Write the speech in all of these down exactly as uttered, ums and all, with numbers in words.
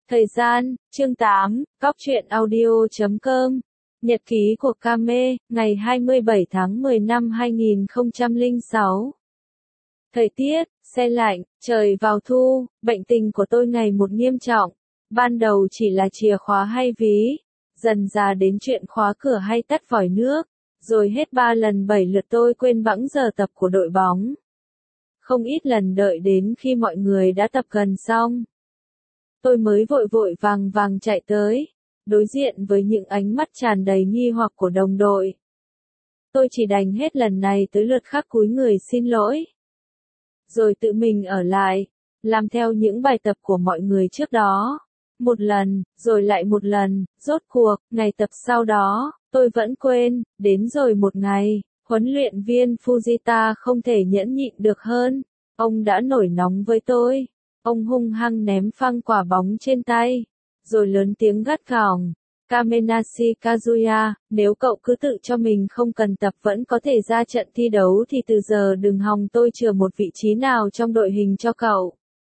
Thời gian, chương tám, cóc truyện audio chấm com. Nhật ký của Kame, ngày hai mươi bảy tháng mười năm hai nghìn không trăm lẻ sáu. Thời tiết, se lạnh, trời vào thu, bệnh tình của tôi ngày một nghiêm trọng. Ban đầu chỉ là chìa khóa hay ví, dần dà đến chuyện khóa cửa hay tắt vòi nước, rồi hết ba lần bảy lượt tôi quên bẵng giờ tập của đội bóng. Không ít lần đợi đến khi mọi người đã tập gần xong, tôi mới vội vội vàng vàng chạy tới, đối diện với những ánh mắt tràn đầy nghi hoặc của đồng đội. Tôi chỉ đành hết lần này tới lượt khác cúi người xin lỗi, rồi tự mình ở lại, làm theo những bài tập của mọi người trước đó. Một lần, rồi lại một lần, rốt cuộc, ngày tập sau đó, tôi vẫn quên, đến rồi một ngày, huấn luyện viên Fujita không thể nhẫn nhịn được hơn, ông đã nổi nóng với tôi. Ông hung hăng ném phăng quả bóng trên tay, rồi lớn tiếng gắt gỏng, Kamenashi Kazuya, nếu cậu cứ tự cho mình không cần tập vẫn có thể ra trận thi đấu thì từ giờ đừng hòng tôi chừa một vị trí nào trong đội hình cho cậu.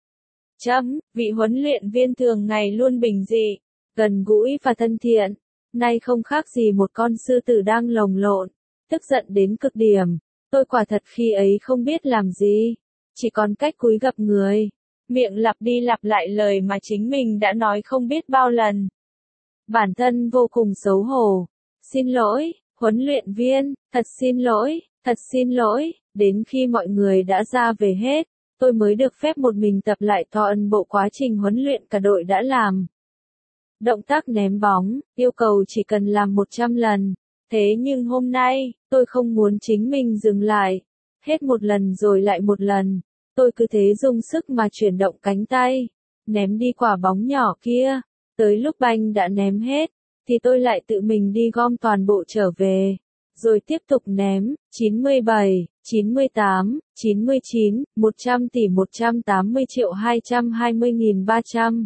Chấm, vị huấn luyện viên thường ngày luôn bình dị, gần gũi và thân thiện, nay không khác gì một con sư tử đang lồng lộn, tức giận đến cực điểm. Tôi quả thật khi ấy không biết làm gì, chỉ còn cách cúi gập người, miệng lặp đi lặp lại lời mà chính mình đã nói không biết bao lần. Bản thân vô cùng xấu hổ. Xin lỗi, huấn luyện viên, thật xin lỗi, thật xin lỗi. Đến khi mọi người đã ra về hết, tôi mới được phép một mình tập lại toàn bộ quá trình huấn luyện cả đội đã làm. Động tác ném bóng, yêu cầu chỉ cần làm một trăm lần. Thế nhưng hôm nay, tôi không muốn chính mình dừng lại. Hết một lần rồi lại một lần. Tôi cứ thế dùng sức mà chuyển động cánh tay, ném đi quả bóng nhỏ kia. Tới lúc banh đã ném hết, thì tôi lại tự mình đi gom toàn bộ trở về. Rồi tiếp tục ném, chín mươi bảy, chín mươi tám, chín mươi chín, một trăm tỷ một trăm tám mươi triệu hai trăm hai mươi nghìn ba trăm.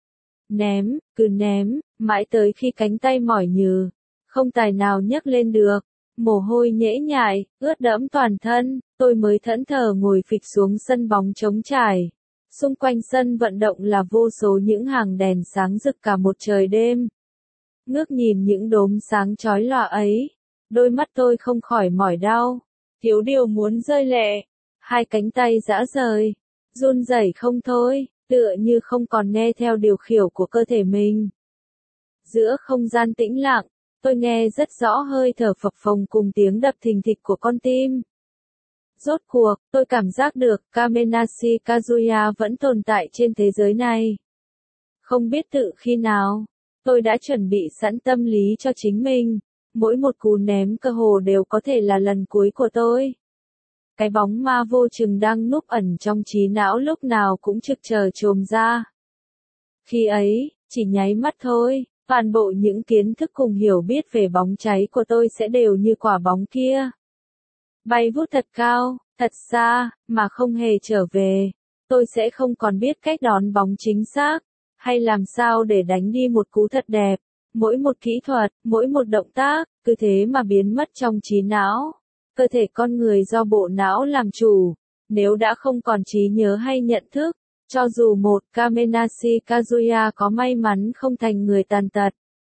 Ném, cứ ném, mãi tới khi cánh tay mỏi nhừ, không tài nào nhấc lên được. Mồ hôi nhễ nhại, ướt đẫm toàn thân, tôi mới thẫn thờ ngồi phịch xuống sân bóng trống trải. Xung quanh sân vận động là vô số những hàng đèn sáng rực cả một trời đêm. Ngước nhìn những đốm sáng chói lòa ấy, đôi mắt tôi không khỏi mỏi đau, thiếu điều muốn rơi lệ. Hai cánh tay rã rời, run rẩy không thôi, tựa như không còn nghe theo điều khiển của cơ thể mình. Giữa không gian tĩnh lặng, tôi nghe rất rõ hơi thở phập phồng cùng tiếng đập thình thịch của con tim. Rốt cuộc, tôi cảm giác được Kamenashi Kazuya vẫn tồn tại trên thế giới này. Không biết tự khi nào, tôi đã chuẩn bị sẵn tâm lý cho chính mình. Mỗi một cú ném cơ hồ đều có thể là lần cuối của tôi. Cái bóng ma vô chừng đang núp ẩn trong trí não lúc nào cũng trực chờ chồm ra. Khi ấy, chỉ nháy mắt thôi, toàn bộ những kiến thức cùng hiểu biết về bóng cháy của tôi sẽ đều như quả bóng kia. Bay vút thật cao, thật xa, mà không hề trở về. Tôi sẽ không còn biết cách đón bóng chính xác, hay làm sao để đánh đi một cú thật đẹp. Mỗi một kỹ thuật, mỗi một động tác, cứ thế mà biến mất trong trí não. Cơ thể con người do bộ não làm chủ. Nếu đã không còn trí nhớ hay nhận thức, cho dù một Kamenashi Kazuya có may mắn không thành người tàn tật,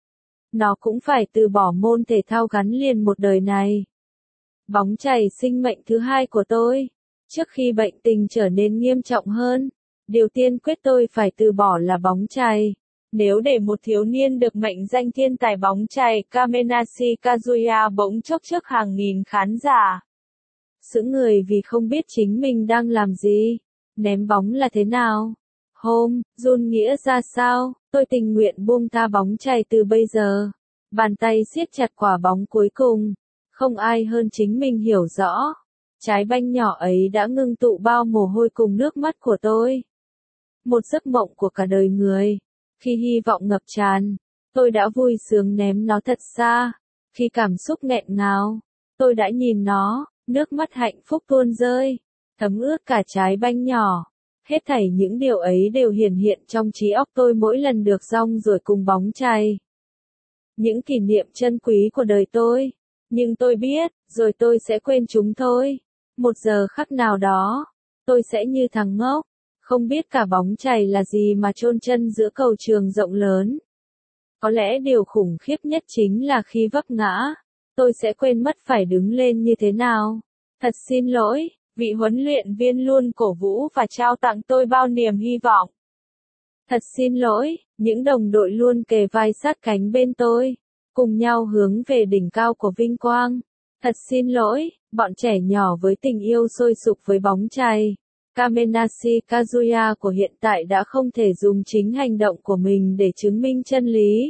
nó cũng phải từ bỏ môn thể thao gắn liền một đời này. Bóng chày sinh mệnh thứ hai của tôi. Trước khi bệnh tình trở nên nghiêm trọng hơn, điều tiên quyết tôi phải từ bỏ là bóng chày. Nếu để một thiếu niên được mệnh danh thiên tài bóng chày Kamenashi Kazuya bỗng chốc trước hàng nghìn khán giả, sững người vì không biết chính mình đang làm gì, ném bóng là thế nào, hôm, run nghĩa ra sao, tôi tình nguyện buông tha bóng chày từ bây giờ. Bàn tay siết chặt quả bóng cuối cùng. Không ai hơn chính mình hiểu rõ. Trái banh nhỏ ấy đã ngưng tụ bao mồ hôi cùng nước mắt của tôi. Một giấc mộng của cả đời người. Khi hy vọng ngập tràn, tôi đã vui sướng ném nó thật xa. Khi cảm xúc nghẹn ngào, tôi đã nhìn nó, nước mắt hạnh phúc tuôn rơi, thấm ướt cả trái banh nhỏ. Hết thảy những điều ấy đều hiển hiện trong trí óc tôi mỗi lần được rong ruổi cùng bóng chày. Những kỷ niệm chân quý của đời tôi. Nhưng tôi biết, rồi tôi sẽ quên chúng thôi. Một giờ khắc nào đó, tôi sẽ như thằng ngốc, Không biết cả bóng chày là gì mà chôn chân giữa cầu trường rộng lớn. Có lẽ điều khủng khiếp nhất chính là khi vấp ngã, tôi sẽ quên mất phải đứng lên như thế nào. Thật xin lỗi, vị huấn luyện viên luôn cổ vũ và trao tặng tôi bao niềm hy vọng. Thật xin lỗi, những đồng đội luôn kề vai sát cánh bên tôi, cùng nhau hướng về đỉnh cao của vinh quang. Thật xin lỗi, bọn trẻ nhỏ với tình yêu sôi sục với bóng chày. Kamenashi Kazuya của hiện tại đã không thể dùng chính hành động của mình để chứng minh chân lý.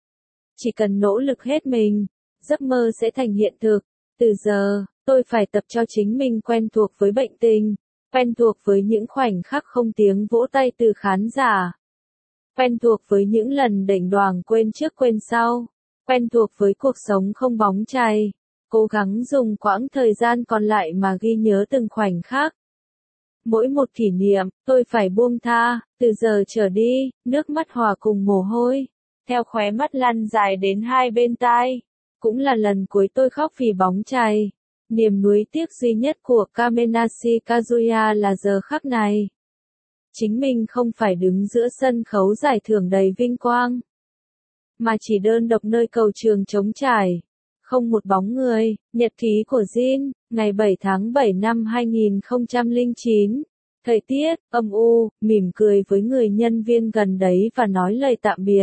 Chỉ cần nỗ lực hết mình, giấc mơ sẽ thành hiện thực. Từ giờ, tôi phải tập cho chính mình quen thuộc với bệnh tình, quen thuộc với những khoảnh khắc không tiếng vỗ tay từ khán giả, quen thuộc với những lần đỉnh đoàng quên trước quên sau, quen thuộc với cuộc sống không bóng chày, cố gắng dùng quãng thời gian còn lại mà ghi nhớ từng khoảnh khắc. Mỗi một kỷ niệm, tôi phải buông tha, từ giờ trở đi, nước mắt hòa cùng mồ hôi, theo khóe mắt lăn dài đến hai bên tai. Cũng là lần cuối tôi khóc vì bóng chày. Niềm nuối tiếc duy nhất của Kamenashi Kazuya là giờ khắc này. Chính mình không phải đứng giữa sân khấu giải thưởng đầy vinh quang, mà chỉ đơn độc nơi cầu trường trống trải. Không một bóng người. Nhật ký của Jin, ngày bảy tháng bảy năm hai nghìn không trăm lẻ chín. Thời tiết, âm u, mỉm cười với người nhân viên gần đấy và nói lời tạm biệt.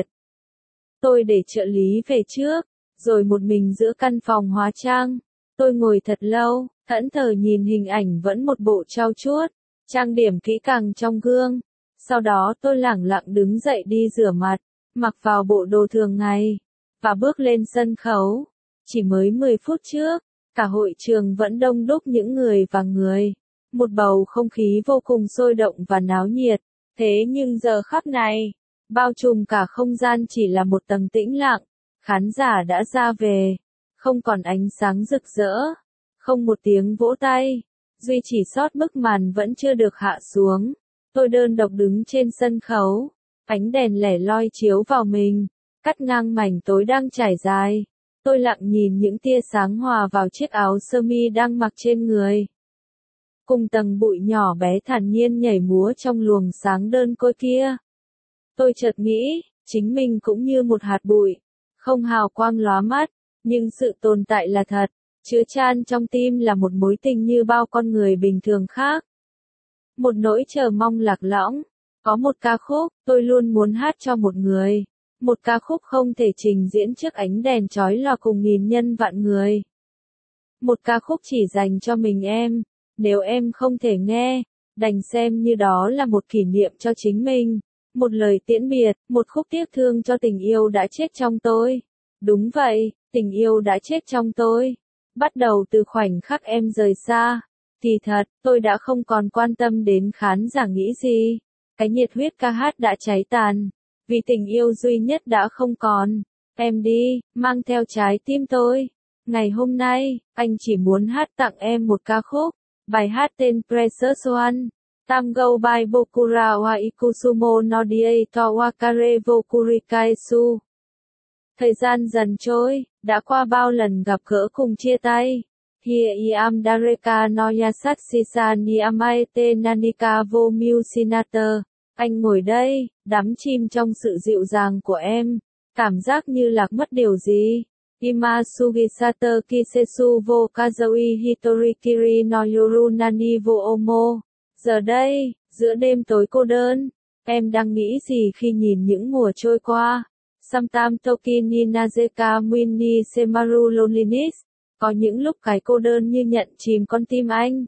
Tôi để trợ lý về trước, rồi một mình giữa căn phòng hóa trang. Tôi ngồi thật lâu, thẫn thờ nhìn hình ảnh vẫn một bộ trau chuốt, trang điểm kỹ càng trong gương. Sau đó tôi lẳng lặng đứng dậy đi rửa mặt, mặc vào bộ đồ thường ngày, và bước lên sân khấu. Chỉ mới mười phút trước, cả hội trường vẫn đông đúc những người và người. Một bầu không khí vô cùng sôi động và náo nhiệt. Thế nhưng giờ khắc này, bao trùm cả không gian chỉ là một tầng tĩnh lặng. Khán giả đã ra về. Không còn ánh sáng rực rỡ. Không một tiếng vỗ tay. Duy chỉ sót bức màn vẫn chưa được hạ xuống. Tôi đơn độc đứng trên sân khấu. Ánh đèn lẻ loi chiếu vào mình, cắt ngang mảnh tối đang trải dài. Tôi lặng nhìn những tia sáng hòa vào chiếc áo sơ mi đang mặc trên người. Cùng tầng bụi nhỏ bé thản nhiên nhảy múa trong luồng sáng đơn côi kia. Tôi chợt nghĩ, chính mình cũng như một hạt bụi, không hào quang lóa mắt, nhưng sự tồn tại là thật, chứa chan trong tim là một mối tình như bao con người bình thường khác. Một nỗi chờ mong lạc lõng, có một ca khúc, tôi luôn muốn hát cho một người. Một ca khúc không thể trình diễn trước ánh đèn chói lòa cùng nghìn nhân vạn người. Một ca khúc chỉ dành cho mình em. Nếu em không thể nghe, đành xem như đó là một kỷ niệm cho chính mình. Một lời tiễn biệt, một khúc tiếc thương cho tình yêu đã chết trong tôi. Đúng vậy, tình yêu đã chết trong tôi. Bắt đầu từ khoảnh khắc em rời xa. Thì thật, tôi đã không còn quan tâm đến khán giả nghĩ gì. Cái nhiệt huyết ca hát đã cháy tàn. Vì tình yêu duy nhất đã không còn. Em đi, mang theo trái tim tôi. Ngày hôm nay, anh chỉ muốn hát tặng em một ca khúc. Bài hát tên Precious One. Tamgo by Bokura wa Ikusumo no die to wakare wo kurikaesu. Thời gian dần trôi, đã qua bao lần gặp gỡ cùng chia tay. Here I am dareka no yasashisa ni amaete nanika wo musinata. Anh ngồi đây, đắm chìm trong sự dịu dàng của em, cảm giác như lạc mất điều gì. Ima sugisata kisesu wo kazaui hitorikiri no yoru nani wo omo. Giờ đây, giữa đêm tối cô đơn, em đang nghĩ gì khi nhìn những mùa trôi qua? Samtam toki ni nazeka mini semaru loneliness. Có những lúc cái cô đơn như nhận chìm con tim anh.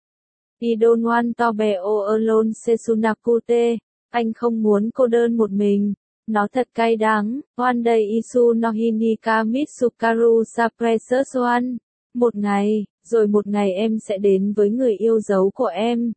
I don't want to be all alone sesunakute. Anh không muốn cô đơn một mình. Nó thật cay đắng. One day isu no hinika mitsukaru sa precious one. Một ngày, rồi một ngày em sẽ đến với người yêu dấu của em.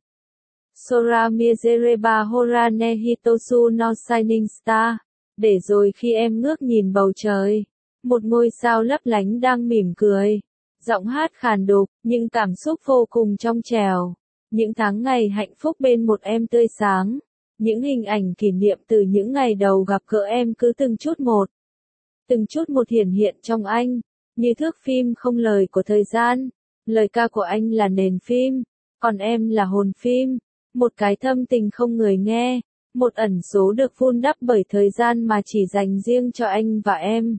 Sora mizereba horane hitosu no shining star. Để rồi khi em ngước nhìn bầu trời, một ngôi sao lấp lánh đang mỉm cười. Giọng hát khàn đục, nhưng cảm xúc vô cùng trong trẻo. Những tháng ngày hạnh phúc bên một em tươi sáng. Những hình ảnh kỷ niệm từ những ngày đầu gặp gỡ em cứ từng chút một. Từng chút một hiển hiện trong anh. Như thước phim không lời của thời gian. Lời ca của anh là nền phim. Còn em là hồn phim. một cái thâm tình không người nghe, một ẩn số được vun đắp bởi thời gian mà chỉ dành riêng cho anh và em.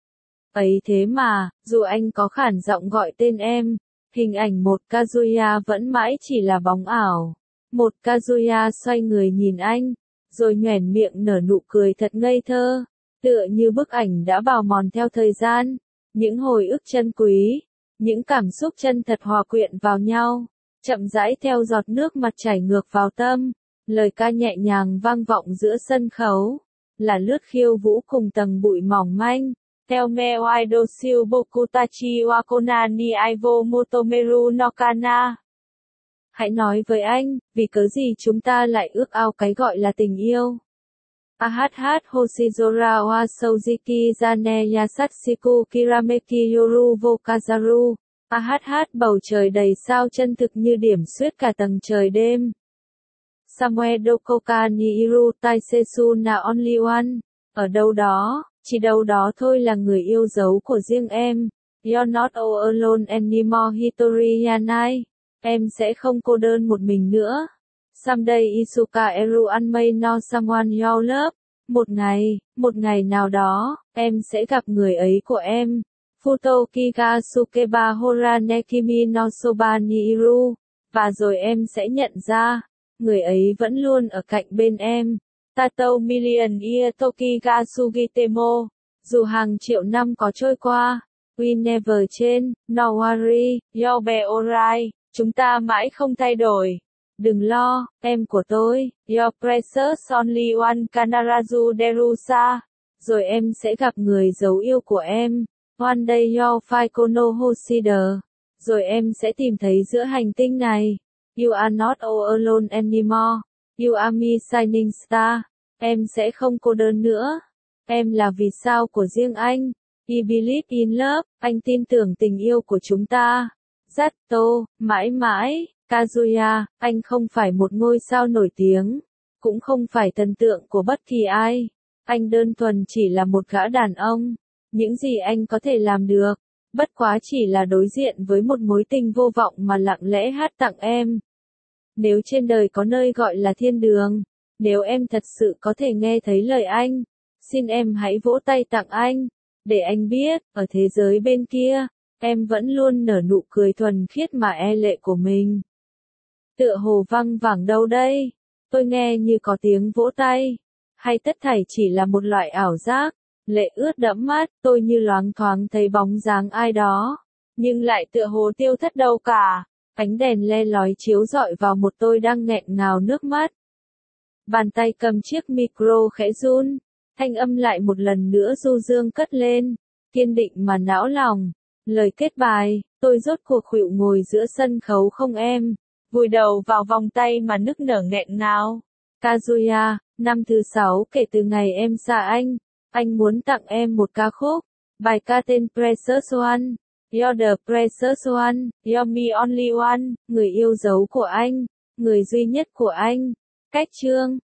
Ấy thế mà, dù anh có khản giọng gọi tên em, hình ảnh một Kazuya vẫn mãi chỉ là bóng ảo. Một Kazuya xoay người nhìn anh, rồi nhoẻn miệng nở nụ cười thật ngây thơ, tựa như bức ảnh đã bào mòn theo thời gian, những hồi ức chân quý, những cảm xúc chân thật hòa quyện vào nhau, chậm rãi theo giọt nước mặt chảy ngược vào tâm, lời ca nhẹ nhàng vang vọng giữa sân khấu, là lướt khiêu vũ cùng tầng bụi mỏng manh. Theo me waido shiu bokutachi wa konani aivo motomeru no kana. Hãy nói với anh, vì cớ gì chúng ta lại ước ao cái gọi là tình yêu. Ahh Hoshizora wa Soujiki Zane Yasatsuku Kirameki Yoru Vokazaru. Ahh bầu trời đầy sao chân thực như điểm xuyết cả tầng trời đêm. Samue Dokoka ni Iru Taisetsu na only one. Ở đâu đó, chỉ đâu đó thôi là người yêu dấu của riêng em. You're not all alone anymore Hitori Yanai. Em sẽ không cô đơn một mình nữa. Someday Isuka Eru Anmei no someone you love. Một ngày, một ngày nào đó, em sẽ gặp người ấy của em. Futoki ga Sukeba Hora ne Kimi no Soba ni Iru. Và rồi em sẽ nhận ra, người ấy vẫn luôn ở cạnh bên em. Tato million year toki ga sugitemo. Dù hàng triệu năm có trôi qua, we never change, no worry, you'll be alright. Chúng ta mãi không thay đổi. Đừng lo, em của tôi, your precious only one Kanarazu Derusa. Rồi em sẽ gặp người dấu yêu của em. One day you'll find Kono Hoshida. Rồi em sẽ tìm thấy giữa hành tinh này. You are not all alone anymore. You are my shining star. Em sẽ không cô đơn nữa. Em là vì sao của riêng anh. I believe in love. Anh tin tưởng tình yêu của chúng ta. Zato, mãi mãi. Kazuya, anh không phải một ngôi sao nổi tiếng. Cũng không phải thần tượng của bất kỳ ai. Anh đơn thuần chỉ là một gã đàn ông. Những gì anh có thể làm được, bất quá chỉ là đối diện với một mối tình vô vọng mà lặng lẽ hát tặng em. Nếu trên đời có nơi gọi là thiên đường, nếu em thật sự có thể nghe thấy lời anh, xin em hãy vỗ tay tặng anh, để anh biết, ở thế giới bên kia, em vẫn luôn nở nụ cười thuần khiết mà e lệ của mình. Tựa hồ văng vẳng đâu đây? Tôi nghe như có tiếng vỗ tay. Hay tất thảy chỉ là một loại ảo giác? Lệ ướt đẫm mắt, tôi như loáng thoáng thấy bóng dáng ai đó, nhưng lại tựa hồ tiêu thất đâu cả. Ánh đèn le lói chiếu rọi vào một tôi đang nghẹn ngào nước mắt. Bàn tay cầm chiếc micro khẽ run, thanh âm lại một lần nữa du dương cất lên, kiên định mà não lòng. Lời kết bài, tôi rốt cuộc khuỵu ngồi giữa sân khấu không em, vùi đầu vào vòng tay mà nức nở nghẹn ngào. Kazuya, năm thứ sáu kể từ ngày em xa anh. Anh muốn tặng em một ca khúc, bài ca tên Precious One. You're the precious one, you're me only one, người yêu dấu của anh, người duy nhất của anh. Cách chương